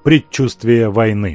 Предчувствие войны.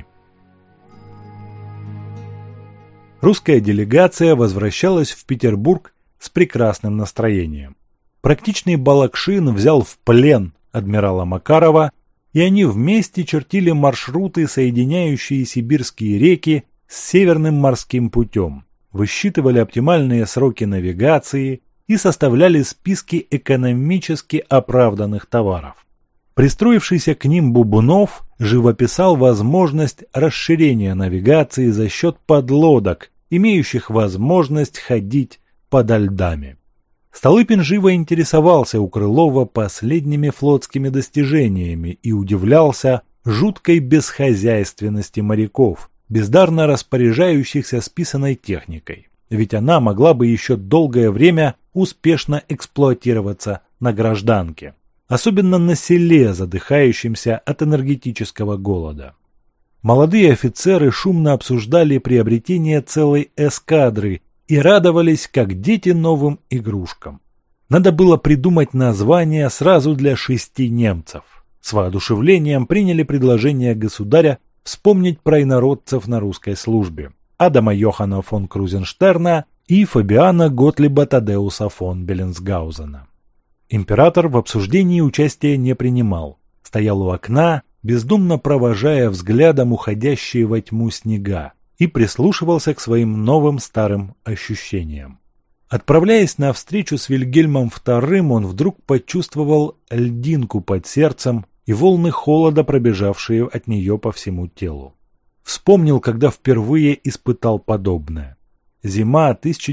Русская делегация возвращалась в Петербург с прекрасным настроением. Практичный Балакшин взял в плен адмирала Макарова, и они вместе чертили маршруты, соединяющие сибирские реки с Северным морским путем, высчитывали оптимальные сроки навигации и составляли списки экономически оправданных товаров. Пристроившийся к ним Бубнов живописал возможность расширения навигации за счет подлодок, имеющих возможность ходить подо льдами. Столыпин живо интересовался у Крылова последними флотскими достижениями и удивлялся жуткой бесхозяйственности моряков, бездарно распоряжающихся списанной техникой, ведь она могла бы еще долгое время успешно эксплуатироваться на гражданке, особенно на селе, задыхающемся от энергетического голода. Молодые офицеры шумно обсуждали приобретение целой эскадры и радовались, как дети, новым игрушкам. Надо было придумать название сразу для 6 немцев. С воодушевлением приняли предложение государя вспомнить про инородцев на русской службе: Адама Йоханна фон Крузенштерна и Фабиана Готлиба Тадеуса фон Беллинсгаузена. Император в обсуждении участия не принимал, стоял у окна, бездумно провожая взглядом уходящие во тьму снега, и прислушивался к своим новым старым ощущениям. Отправляясь на встречу с Вильгельмом II, он вдруг почувствовал льдинку под сердцем и волны холода, пробежавшие от нее по всему телу. Вспомнил, когда впервые испытал подобное. Зима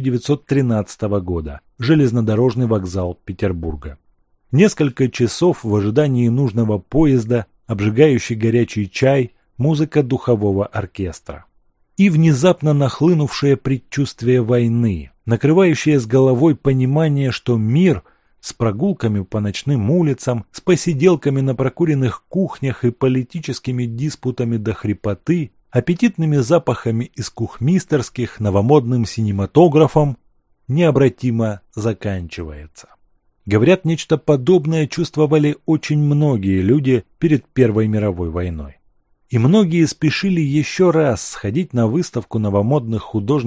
1913 года. Железнодорожный вокзал Петербурга. Несколько часов в ожидании нужного поезда, обжигающий горячий чай, музыка духового оркестра. И внезапно нахлынувшее предчувствие войны, накрывающее с головой понимание, что мир с прогулками по ночным улицам, с посиделками на прокуренных кухнях и политическими диспутами до хрипоты, аппетитными запахами из кухмистерских, новомодным синематографом, необратимо заканчивается. Говорят, нечто подобное чувствовали очень многие люди перед Первой мировой войной. И многие спешили еще раз сходить на выставку новомодных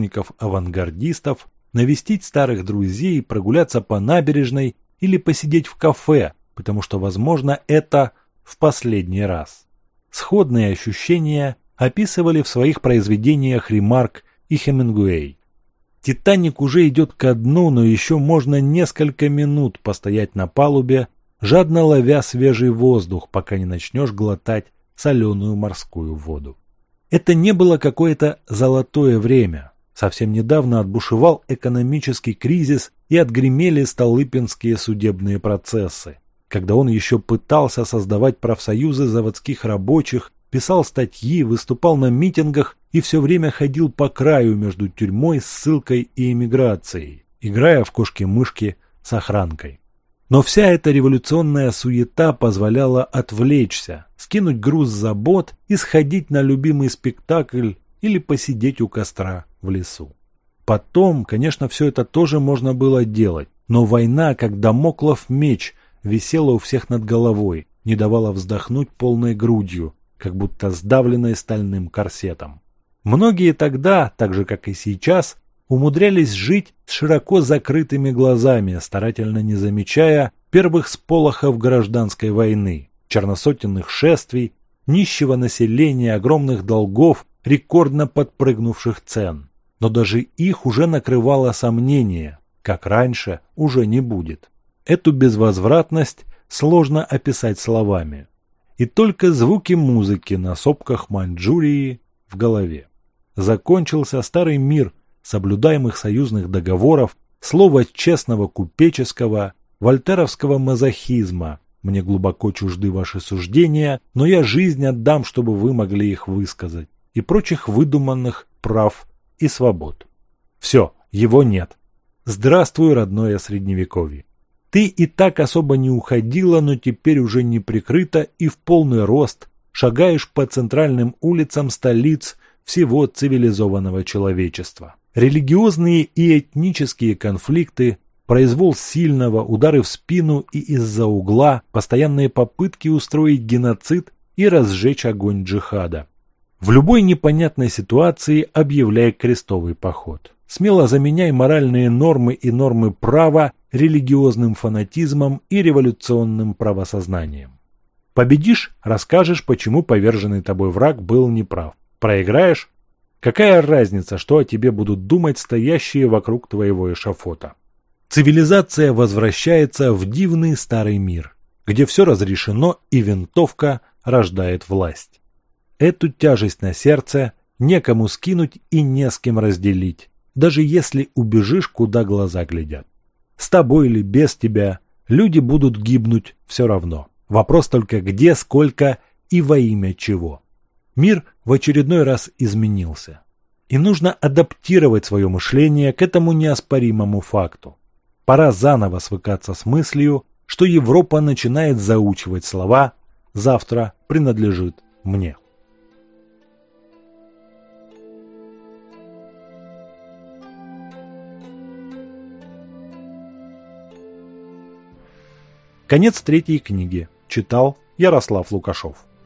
художников-авангардистов, навестить старых друзей, прогуляться по набережной или посидеть в кафе, потому что, возможно, это в последний раз. Сходные ощущения описывали в своих произведениях Ремарк и Хемингуэй. «Титаник» уже идет ко дну, но еще можно несколько минут постоять на палубе, жадно ловя свежий воздух, пока не начнешь глотать соленую морскую воду. Это не было какое-то золотое время. Совсем недавно отбушевал экономический кризис и отгремели столыпинские судебные процессы, когда он еще пытался создавать профсоюзы заводских рабочих, писал статьи, выступал на митингах и все время ходил по краю между тюрьмой, ссылкой и эмиграцией, играя в кошки-мышки с охранкой. Но вся эта революционная суета позволяла отвлечься, скинуть груз забот и сходить на любимый спектакль или посидеть у костра в лесу. Потом, конечно, все это тоже можно было делать, но война, как дамоклов меч, висела у всех над головой, не давала вздохнуть полной грудью, как будто сдавленной стальным корсетом. Многие тогда, так же как и сейчас, умудрялись жить с широко закрытыми глазами, старательно не замечая первых сполохов гражданской войны, черносотенных шествий, нищего населения, огромных долгов, рекордно подпрыгнувших цен. Но даже их уже накрывало сомнение, как раньше уже не будет. Эту безвозвратность сложно описать словами. И только звуки музыки на сопках Маньчжурии в голове. Закончился старый мир соблюдаемых союзных договоров, слова честного купеческого, вольтеровского мазохизма. Мне глубоко чужды ваши суждения, но я жизнь отдам, чтобы вы могли их высказать, и прочих выдуманных прав и свобод. Все, его нет. Здравствуй, родное Средневековье. Ты и так особо не уходила, но теперь уже не прикрыта и в полный рост шагаешь по центральным улицам столиц всего цивилизованного человечества. Религиозные и этнические конфликты, произвол сильного, удары в спину и из-за угла, постоянные попытки устроить геноцид и разжечь огонь джихада. В любой непонятной ситуации объявляй крестовый поход. Смело заменяй моральные нормы и нормы права религиозным фанатизмом и революционным правосознанием. Победишь – расскажешь, почему поверженный тобой враг был неправ. Проиграешь – какая разница, что о тебе будут думать стоящие вокруг твоего эшафота. Цивилизация возвращается в дивный старый мир, где все разрешено и винтовка рождает власть. Эту тяжесть на сердце некому скинуть и не с кем разделить, даже если убежишь, куда глаза глядят. С тобой или без тебя люди будут гибнуть все равно. Вопрос только где, сколько и во имя чего. Мир в очередной раз изменился. И нужно адаптировать свое мышление к этому неоспоримому факту. Пора заново свыкаться с мыслью, что Европа начинает заучивать слова «завтра принадлежит мне». Конец третьей книги. Читал Ярослав Лукашов.